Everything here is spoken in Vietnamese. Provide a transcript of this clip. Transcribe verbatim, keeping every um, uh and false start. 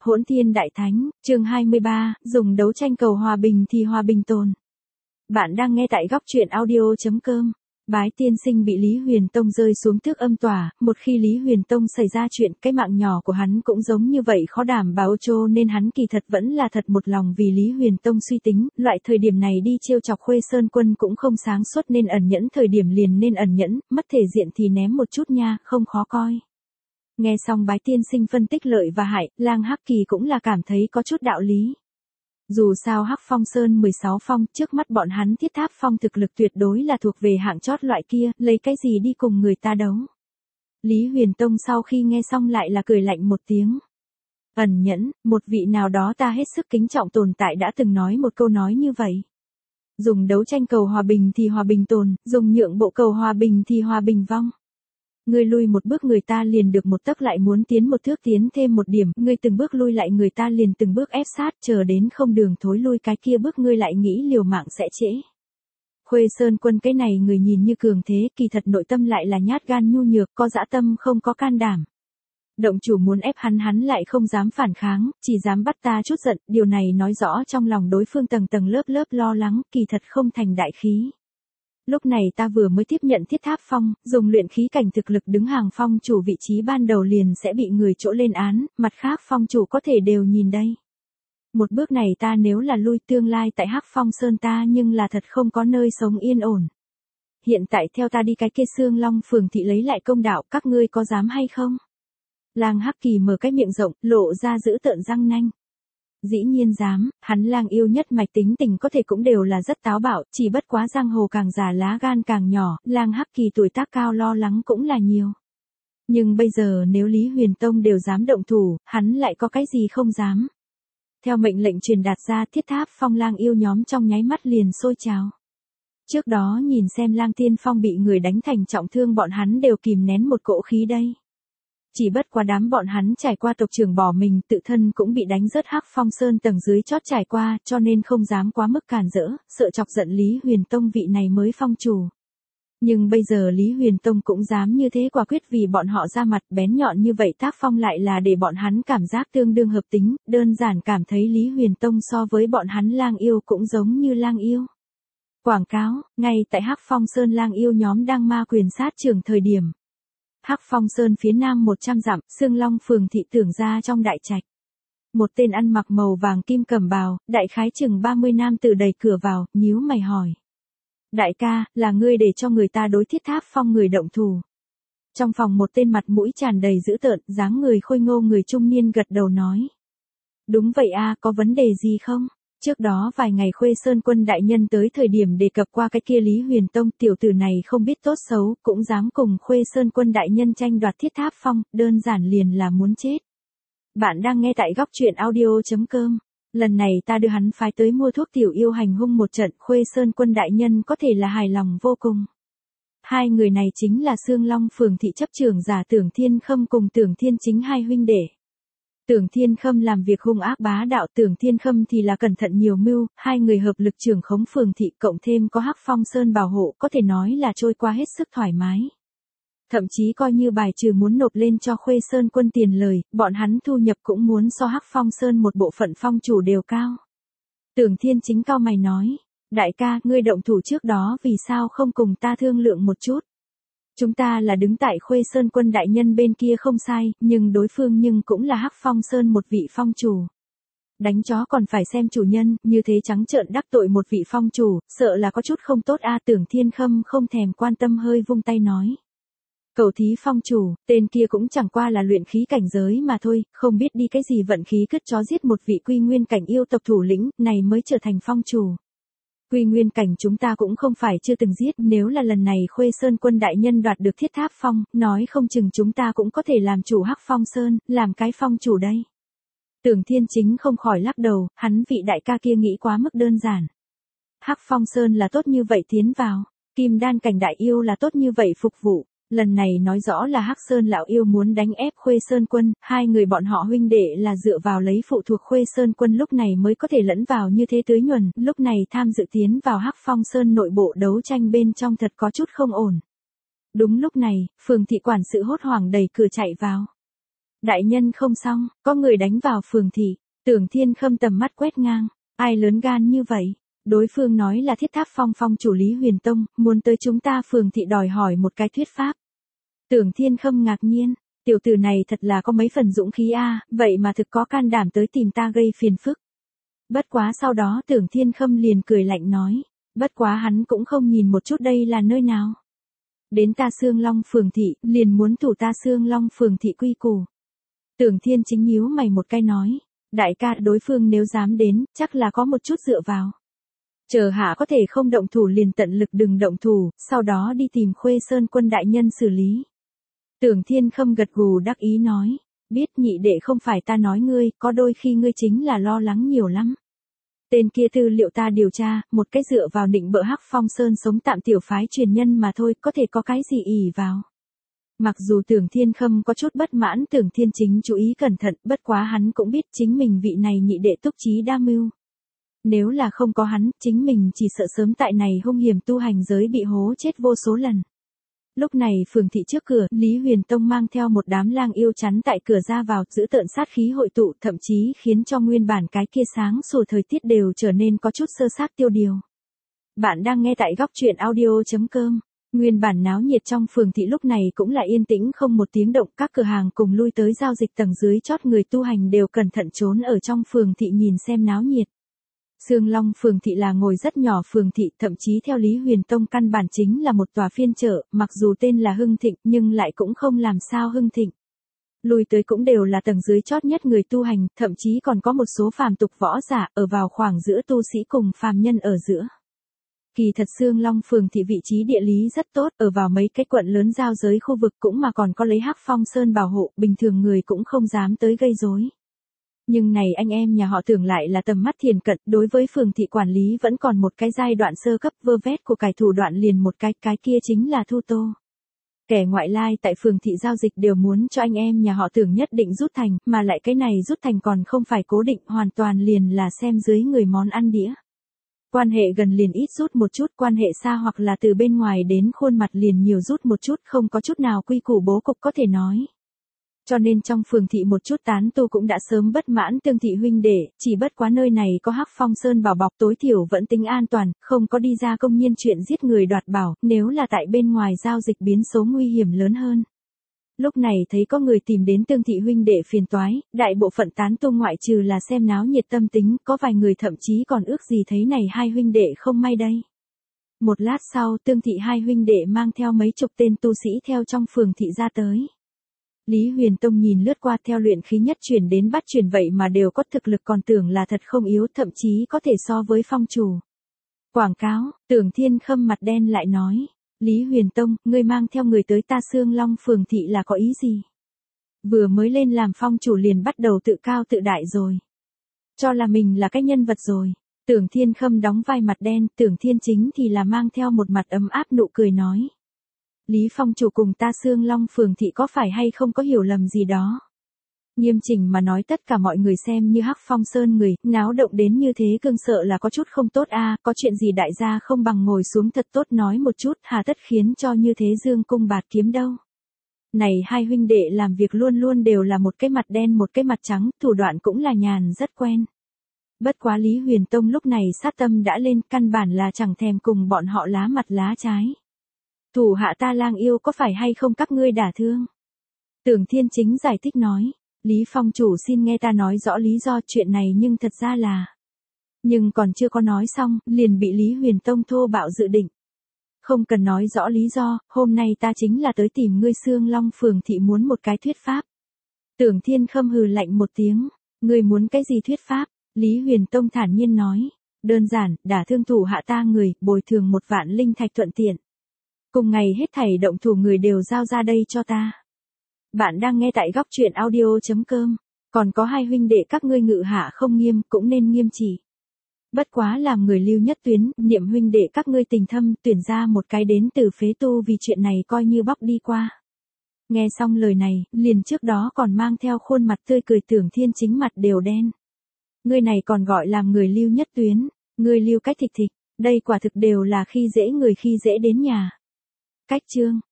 Hỗn Thiên Đại Thánh, chương hai mươi ba, dùng đấu tranh cầu hòa bình thì hòa bình tồn. Bạn đang nghe tại góc truyện audio chấm com. Bái tiên sinh bị Lý Huyền Tông rơi xuống tước âm tòa, một khi Lý Huyền Tông xảy ra chuyện, cái mạng nhỏ của hắn cũng giống như vậy khó đảm bảo, cho nên hắn kỳ thật vẫn là thật một lòng vì Lý Huyền Tông suy tính, loại thời điểm này đi trêu chọc Khuê Sơn Quân cũng không sáng suốt, nên ẩn nhẫn thời điểm liền nên ẩn nhẫn, mất thể diện thì ném một chút nha, không khó coi. Nghe xong bái tiên sinh phân tích lợi và hại, Lang Hắc Kỳ cũng là cảm thấy có chút đạo lý. Dù sao Hắc Phong Sơn mười sáu phong, trước mắt bọn hắn Thiết Tháp Phong thực lực tuyệt đối là thuộc về hạng chót loại kia, lấy cái gì đi cùng người ta đấu. Lý Huyền Tông sau khi nghe xong lại là cười lạnh một tiếng. Ẩn nhẫn, một vị nào đó ta hết sức kính trọng tồn tại đã từng nói một câu nói như vậy. Dùng đấu tranh cầu hòa bình thì hòa bình tồn, dùng nhượng bộ cầu hòa bình thì hòa bình vong. Ngươi lui một bước người ta liền được một tấc, lại muốn tiến một thước tiến thêm một điểm, ngươi từng bước lui lại người ta liền từng bước ép sát, chờ đến không đường thối lui cái kia bước ngươi lại nghĩ liều mạng sẽ trễ. Khuê Sơn Quân cái này người nhìn như cường thế, kỳ thật nội tâm lại là nhát gan nhu nhược, có dã tâm không có can đảm. Động chủ muốn ép hắn hắn lại không dám phản kháng, chỉ dám bắt ta chút giận, điều này nói rõ trong lòng đối phương tầng tầng lớp lớp lo lắng, kỳ thật không thành đại khí. Lúc này ta vừa mới tiếp nhận Thiết Tháp Phong, dùng luyện khí cảnh thực lực đứng hàng phong chủ vị trí ban đầu liền sẽ bị người chỗ lên án, mặt khác phong chủ có thể đều nhìn đây. Một bước này ta nếu là lui tương lai tại Hắc Phong Sơn ta nhưng là thật không có nơi sống yên ổn. Hiện tại theo ta đi cái kia Xương Long phường thị lấy lại công đạo, các ngươi có dám hay không? Lang Hắc Kỳ mở cái miệng rộng, lộ ra giữ tợn răng nanh. Dĩ nhiên dám, hắn Lang yêu nhất mạch tính tình có thể cũng đều là rất táo bạo, chỉ bất quá giang hồ càng già lá gan càng nhỏ, Lang Hắc Kỳ tuổi tác cao lo lắng cũng là nhiều. Nhưng bây giờ nếu Lý Huyền Tông đều dám động thủ, hắn lại có cái gì không dám. Theo mệnh lệnh truyền đạt ra, Thiết Tháp Phong Lang yêu nhóm trong nháy mắt liền sôi trào. Trước đó nhìn xem Lang Tiên Phong bị người đánh thành trọng thương, bọn hắn đều kìm nén một cỗ khí đây. Chỉ bất quá đám bọn hắn trải qua tộc trưởng bỏ mình, tự thân cũng bị đánh rớt Hắc Phong Sơn tầng dưới chót trải qua, cho nên không dám quá mức cản rỡ, sợ chọc giận Lý Huyền Tông vị này mới phong chủ. Nhưng bây giờ Lý Huyền Tông cũng dám như thế, quả quyết vì bọn họ ra mặt, bén nhọn như vậy tác phong lại là để bọn hắn cảm giác tương đương hợp tính, đơn giản cảm thấy Lý Huyền Tông so với bọn hắn Lang yêu cũng giống như Lang yêu. Quảng cáo, ngay tại Hắc Phong Sơn Lang yêu nhóm đang ma quyền sát trưởng thời điểm. Hắc Phong Sơn phía nam một trăm dặm, Xương Long phường thị tưởng ra trong đại trạch. Một tên ăn mặc màu vàng kim cẩm bào, đại khái chừng ba mươi nam tử đẩy cửa vào, nhíu mày hỏi. Đại ca, là ngươi để cho người ta đối Thiết Tháp Phong người động thủ. Trong phòng một tên mặt mũi tràn đầy dữ tợn, dáng người khôi ngô người trung niên gật đầu nói. Đúng vậy a, có vấn đề gì không? Trước đó vài ngày Khuê Sơn Quân đại nhân tới thời điểm đề cập qua cái kia Lý Huyền Tông, tiểu tử này không biết tốt xấu, cũng dám cùng Khuê Sơn Quân đại nhân tranh đoạt Thiết Tháp Phong, đơn giản liền là muốn chết. Bạn đang nghe tại góc truyện audio chấm com. Lần này ta đưa hắn phái tới mua thuốc tiểu yêu hành hung một trận, Khuê Sơn Quân đại nhân có thể là hài lòng vô cùng. Hai người này chính là Xương Long phường thị chấp trưởng giả Tưởng Thiên Khâm cùng Tưởng Thiên Chính hai huynh đệ. Tưởng Thiên Khâm làm việc hung ác bá đạo, Tưởng Thiên Khâm thì là cẩn thận nhiều mưu, hai người hợp lực trưởng khống phường thị, cộng thêm có Hắc Phong Sơn bảo hộ, có thể nói là trôi qua hết sức thoải mái. Thậm chí coi như bài trừ muốn nộp lên cho Khuê Sơn Quân tiền lời, bọn hắn thu nhập cũng muốn so Hắc Phong Sơn một bộ phận phong chủ đều cao. Tưởng Thiên Chính cau mày nói, đại ca, ngươi động thủ trước đó vì sao không cùng ta thương lượng một chút? Chúng ta là đứng tại Khuê Sơn Quân đại nhân bên kia không sai, nhưng đối phương nhưng cũng là Hắc Phong Sơn một vị phong chủ. Đánh chó còn phải xem chủ nhân, như thế trắng trợn đắc tội một vị phong chủ, sợ là có chút không tốt a. Tưởng Thiên Khâm không thèm quan tâm hơi vung tay nói. Cầu thí phong chủ, tên kia cũng chẳng qua là luyện khí cảnh giới mà thôi, không biết đi cái gì vận khí cứt chó giết một vị quy nguyên cảnh yêu tộc thủ lĩnh, này mới trở thành phong chủ. Quy nguyên cảnh chúng ta cũng không phải chưa từng giết, nếu là lần này Khuê Sơn Quân đại nhân đoạt được Thiết Tháp Phong, nói không chừng chúng ta cũng có thể làm chủ Hắc Phong Sơn, làm cái phong chủ đây. Tưởng Thiên Chính không khỏi lắc đầu, hắn vị đại ca kia nghĩ quá mức đơn giản. Hắc Phong Sơn là tốt như vậy tiến vào, Kim Đan cảnh đại yêu là tốt như vậy phục vụ. Lần này nói rõ là Hắc Sơn lão yêu muốn đánh ép Khuê Sơn Quân, hai người bọn họ huynh đệ là dựa vào lấy phụ thuộc Khuê Sơn Quân lúc này mới có thể lẫn vào như thế tưới nhuần, lúc này tham dự tiến vào Hắc Phong Sơn nội bộ đấu tranh bên trong thật có chút không ổn. Đúng lúc này, phường thị quản sự hốt hoảng đẩy cửa chạy vào. Đại nhân không xong, có người đánh vào Phường thị. Tưởng Thiên Khâm tầm mắt quét ngang, ai lớn gan như vậy? Đối phương nói là Thiết Tháp Phong phong chủ Lý Huyền Tông, muốn tới chúng ta Phường thị đòi hỏi một cái thuyết pháp. Tưởng Thiên Khâm ngạc nhiên, tiểu tử này thật là có mấy phần dũng khí a, vậy mà thực có can đảm tới tìm ta gây phiền phức. Bất quá sau đó Tưởng Thiên Khâm liền cười lạnh nói, bất quá hắn cũng không nhìn một chút đây là nơi nào. Đến ta Sương Long Phường thị, liền muốn thủ ta Sương Long Phường thị quy củ. Tưởng Thiên Chính nhíu mày một cái nói, đại ca đối phương nếu dám đến, chắc là có một chút dựa vào. Chờ hạ có thể không động thủ liền tận lực đừng động thủ, sau đó đi tìm Khuê Sơn Quân đại nhân xử lý. Tưởng Thiên Khâm gật gù đắc ý nói, biết nhị đệ không phải ta nói ngươi, có đôi khi ngươi chính là lo lắng nhiều lắm. Tên kia tư liệu ta điều tra, một cái dựa vào định bợ Hắc Phong Sơn sống tạm tiểu phái truyền nhân mà thôi, có thể có cái gì ỷ vào. Mặc dù Tưởng Thiên Khâm có chút bất mãn, Tưởng Thiên Chính chú ý cẩn thận, bất quá hắn cũng biết chính mình vị này nhị đệ túc trí đa mưu. Nếu là không có hắn, chính mình chỉ sợ sớm tại này hung hiểm tu hành giới bị hố chết vô số lần. Lúc này Phường thị trước cửa, Lý Huyền Tông mang theo một đám lang yêu chắn tại cửa ra vào, giữ tợn sát khí hội tụ, thậm chí khiến cho nguyên bản cái kia sáng sủa thời tiết đều trở nên có chút sơ xác tiêu điều. Bạn đang nghe tại góc truyện audio chấm com. Nguyên bản náo nhiệt trong Phường thị lúc này cũng là yên tĩnh không một tiếng động, các cửa hàng cùng lui tới giao dịch tầng dưới chót người tu hành đều cẩn thận trốn ở trong Phường thị nhìn xem náo nhiệt. Sương Long Phường thị là ngồi rất nhỏ phường thị, thậm chí theo Lý Huyền Tông căn bản chính là một tòa phiên chợ, mặc dù tên là hưng thịnh nhưng lại cũng không làm sao hưng thịnh. Lui tới cũng đều là tầng dưới chót nhất người tu hành, thậm chí còn có một số phàm tục võ giả ở vào khoảng giữa tu sĩ cùng phàm nhân ở giữa. Kỳ thật Sương Long Phường thị vị trí địa lý rất tốt, ở vào mấy cái quận lớn giao giới khu vực cũng mà còn có lấy Hắc Phong Sơn bảo hộ, bình thường người cũng không dám tới gây rối. Nhưng này anh em nhà họ Tưởng lại là tầm mắt thiền cận, đối với Phường thị quản lý vẫn còn một cái giai đoạn sơ cấp, vơ vét của cải thủ đoạn liền một cái, cái kia chính là thu tô. Kẻ ngoại lai tại Phường thị giao dịch đều muốn cho anh em nhà họ Tưởng nhất định rút thành, mà lại cái này rút thành còn không phải cố định, hoàn toàn liền là xem dưới người món ăn đĩa. Quan hệ gần liền ít rút một chút, quan hệ xa hoặc là từ bên ngoài đến khuôn mặt liền nhiều rút một chút, không có chút nào quy củ bố cục có thể nói. Cho nên trong Phường thị một chút tán tu cũng đã sớm bất mãn Tương thị huynh đệ, chỉ bất quá nơi này có Hắc Phong Sơn bảo bọc, tối thiểu vẫn tính an toàn, không có đi ra công nhiên chuyện giết người đoạt bảo, nếu là tại bên ngoài giao dịch biến số nguy hiểm lớn hơn. Lúc này thấy có người tìm đến Tương thị huynh đệ phiền toái, đại bộ phận tán tu ngoại trừ là xem náo nhiệt tâm tính, có vài người thậm chí còn ước gì thấy này hai huynh đệ không may đây. Một lát sau, Tương thị hai huynh đệ mang theo mấy chục tên tu sĩ theo trong Phường thị ra tới. Lý Huyền Tông nhìn lướt qua, theo luyện khí nhất chuyển đến bát chuyển vậy mà đều có thực lực, còn tưởng là thật không yếu, thậm chí có thể so với phong chủ. Quảng cáo, Tưởng Thiên Khâm mặt đen lại nói, Lý Huyền Tông, ngươi mang theo người tới ta Sương Long Phường thị là có ý gì? Vừa mới lên làm phong chủ liền bắt đầu tự cao tự đại rồi. Cho là mình là cái nhân vật rồi. Tưởng Thiên Khâm đóng vai mặt đen, Tưởng Thiên Chính thì là mang theo một mặt ấm áp nụ cười nói. Lý phong chủ cùng ta Sương Long Phường thị có phải hay không có hiểu lầm gì đó? Nghiêm chỉnh mà nói tất cả mọi người xem như Hắc Phong Sơn người, náo động đến như thế cương sợ là có chút không tốt a, có chuyện gì đại gia không bằng ngồi xuống thật tốt nói một chút, hà tất khiến cho như thế dương cung bạt kiếm đâu. Này hai huynh đệ làm việc luôn luôn đều là một cái mặt đen một cái mặt trắng, thủ đoạn cũng là nhàn rất quen. Bất quá Lý Huyền Tông lúc này sát tâm đã lên, căn bản là chẳng thèm cùng bọn họ lá mặt lá trái. Thủ hạ ta lang yêu có phải hay không các ngươi đả thương? Tưởng Thiên Chính giải thích nói, Lý Phong chủ xin nghe ta nói rõ lý do chuyện này nhưng thật ra là... Nhưng còn chưa có nói xong, liền bị Lý Huyền Tông thô bạo dự định. Không cần nói rõ lý do, hôm nay ta chính là tới tìm ngươi Sương Long Phường thị muốn một cái thuyết pháp. Tưởng Thiên Khâm hừ lạnh một tiếng, ngươi muốn cái gì thuyết pháp? Lý Huyền Tông thản nhiên nói, đơn giản, đả thương thủ hạ ta người, bồi thường một vạn linh thạch thuận tiện. Cùng ngày hết thảy động thủ người đều giao ra đây cho ta. Bạn đang nghe tại góc truyện audio chấm com. Còn có hai huynh đệ các ngươi ngự hạ không nghiêm, cũng nên nghiêm chỉ. Bất quá làm người lưu nhất tuyến, niệm huynh đệ các ngươi tình thâm, tuyển ra một cái đến từ phế tu vì chuyện này coi như bóc đi qua. Nghe xong lời này, liền trước đó còn mang theo khuôn mặt tươi cười Tưởng Thiên Chính mặt đều đen. Ngươi này còn gọi làm người lưu nhất tuyến, ngươi lưu cách thịt thịt, đây quả thực đều là khi dễ người khi dễ đến nhà. Cách chương.